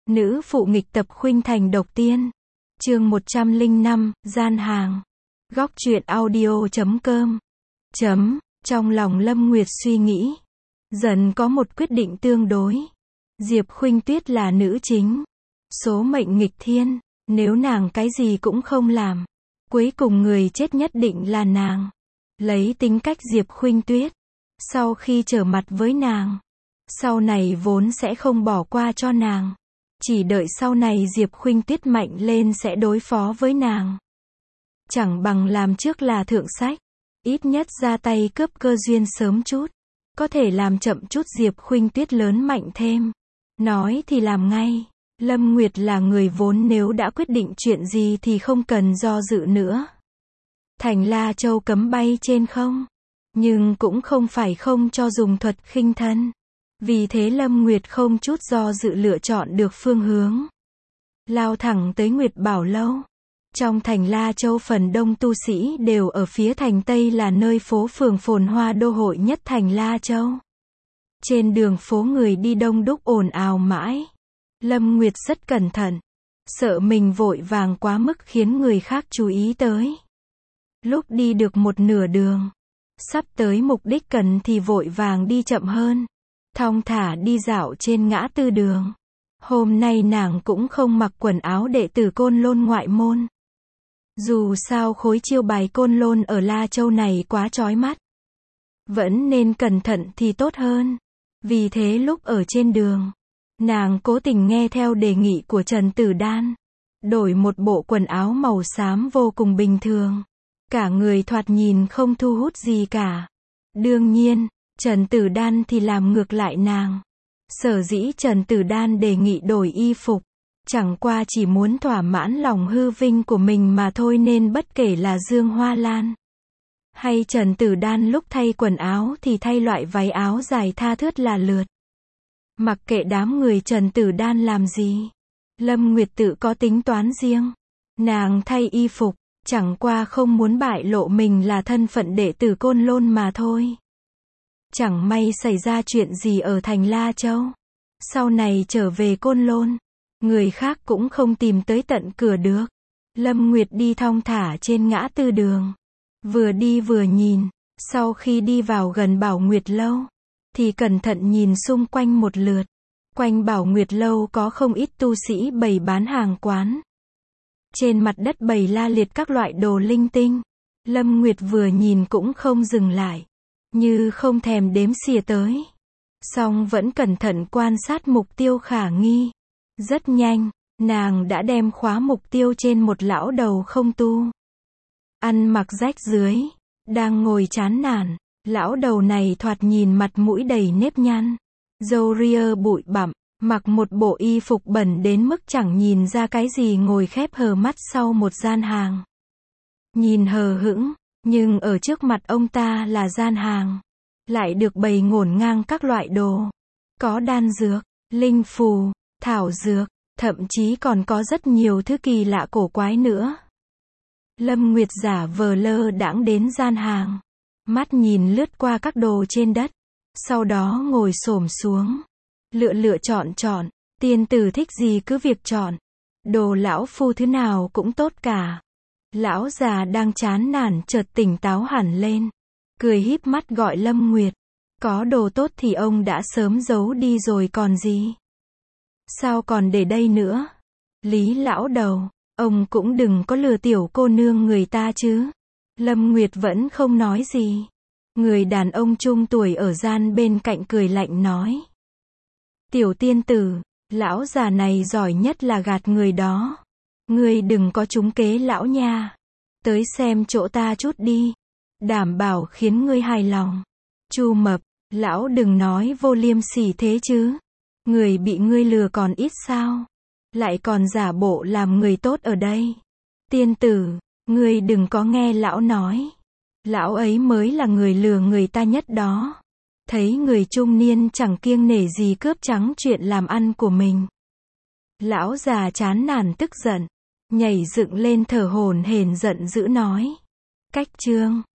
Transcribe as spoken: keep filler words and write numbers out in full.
Nữ phụ nghịch tập khuynh thành độc tiên. Chương một trăm lẻ năm, gian hàng. Góc truyện audio chấm com. Chấm, trong lòng Lâm Nguyệt suy nghĩ. Dần có một quyết định tương đối. Diệp Khuynh Tuyết là nữ chính. Số mệnh nghịch thiên, nếu nàng cái gì cũng không làm, cuối cùng người chết nhất định là nàng. Lấy tính cách Diệp Khuynh Tuyết, sau khi trở mặt với nàng, sau này vốn sẽ không bỏ qua cho nàng. Chỉ đợi sau này Diệp Khuynh Tuyết mạnh lên sẽ đối phó với nàng. Chẳng bằng làm trước là thượng sách, ít nhất ra tay cướp cơ duyên sớm chút, có thể làm chậm chút Diệp Khuynh Tuyết lớn mạnh thêm. Nói thì làm ngay. Lâm Nguyệt là người vốn nếu đã quyết định chuyện gì thì không cần do dự nữa. Thành La Châu cấm bay trên không, nhưng cũng không phải không cho dùng thuật khinh thân. Vì thế Lâm Nguyệt không chút do dự lựa chọn được phương hướng, lao thẳng tới Nguyệt Bảo Lâu. Trong thành La Châu phần đông tu sĩ đều ở phía thành Tây là nơi phố phường phồn hoa đô hội nhất thành La Châu. Trên đường phố người đi đông đúc ồn ào mãi. Lâm Nguyệt rất cẩn thận, sợ mình vội vàng quá mức khiến người khác chú ý tới. Lúc đi được một nửa đường, sắp tới mục đích cần thì vội vàng đi chậm hơn, thong thả đi dạo trên ngã tư đường. Hôm nay nàng cũng không mặc quần áo đệ tử Côn Lôn ngoại môn. Dù sao khối chiêu bài Côn Lôn ở La Châu này quá chói mắt, vẫn nên cẩn thận thì tốt hơn. Vì thế lúc ở trên đường, nàng cố tình nghe theo đề nghị của Trần Tử Đan, đổi một bộ quần áo màu xám vô cùng bình thường, cả người thoạt nhìn không thu hút gì cả. Đương nhiên, Trần Tử Đan thì làm ngược lại nàng. Sở dĩ Trần Tử Đan đề nghị đổi y phục, chẳng qua chỉ muốn thỏa mãn lòng hư vinh của mình mà thôi, nên bất kể là Dương Hoa Lan hay Trần Tử Đan lúc thay quần áo thì thay loại váy áo dài tha thướt là lượt. Mặc kệ đám người Trần Tử Đan làm gì, Lâm Nguyệt tự có tính toán riêng. Nàng thay y phục, chẳng qua không muốn bại lộ mình là thân phận đệ tử Côn Lôn mà thôi. Chẳng may xảy ra chuyện gì ở thành La Châu, sau này trở về Côn Lôn, người khác cũng không tìm tới tận cửa được. Lâm Nguyệt đi thong thả trên ngã tư đường, vừa đi vừa nhìn. Sau khi đi vào gần Bảo Nguyệt Lâu, thì cẩn thận nhìn xung quanh một lượt. Quanh Bảo Nguyệt Lâu có không ít tu sĩ bày bán hàng quán. Trên mặt đất bày la liệt các loại đồ linh tinh. Lâm Nguyệt vừa nhìn cũng không dừng lại, như không thèm đếm xỉa tới. Song vẫn cẩn thận quan sát mục tiêu khả nghi. Rất nhanh, nàng đã đem khóa mục tiêu trên một lão đầu không tu, ăn mặc rách rưới, đang ngồi chán nản. Lão đầu này thoạt nhìn mặt mũi đầy nếp nhăn, râu ria bụi bặm, mặc một bộ y phục bẩn đến mức chẳng nhìn ra cái gì, ngồi khép hờ mắt sau một gian hàng. Nhìn hờ hững, nhưng ở trước mặt ông ta là gian hàng, lại được bày ngổn ngang các loại đồ. Có đan dược, linh phù, thảo dược, thậm chí còn có rất nhiều thứ kỳ lạ cổ quái nữa. Lâm Nguyệt giả vờ lơ đãng đến gian hàng, mắt nhìn lướt qua các đồ trên đất, sau đó ngồi xổm xuống, lựa lựa chọn chọn. Tiên tử thích gì cứ việc chọn, đồ lão phu thứ nào cũng tốt cả. Lão già đang chán nản chợt tỉnh táo hẳn lên, cười híp mắt gọi Lâm Nguyệt. Có đồ tốt thì ông đã sớm giấu đi rồi còn gì, sao còn để đây nữa? Lý lão đầu, ông cũng đừng có lừa tiểu cô nương người ta chứ. Lâm Nguyệt vẫn không nói gì. Người đàn ông trung tuổi ở gian bên cạnh cười lạnh nói: Tiểu tiên tử, lão già này giỏi nhất là gạt người đó. Ngươi đừng có trúng kế lão nha. Tới xem chỗ ta chút đi, đảm bảo khiến ngươi hài lòng. Chu Mập, lão đừng nói vô liêm sỉ thế chứ. Người bị ngươi lừa còn ít sao? Lại còn giả bộ làm người tốt ở đây. Tiên tử, ngươi đừng có nghe lão nói. Lão ấy mới là người lừa người ta nhất đó. Thấy người trung niên chẳng kiêng nể gì cướp trắng chuyện làm ăn của mình. Lão già chán nản tức giận, nhảy dựng lên thở hổn hển giận dữ nói: Cách chương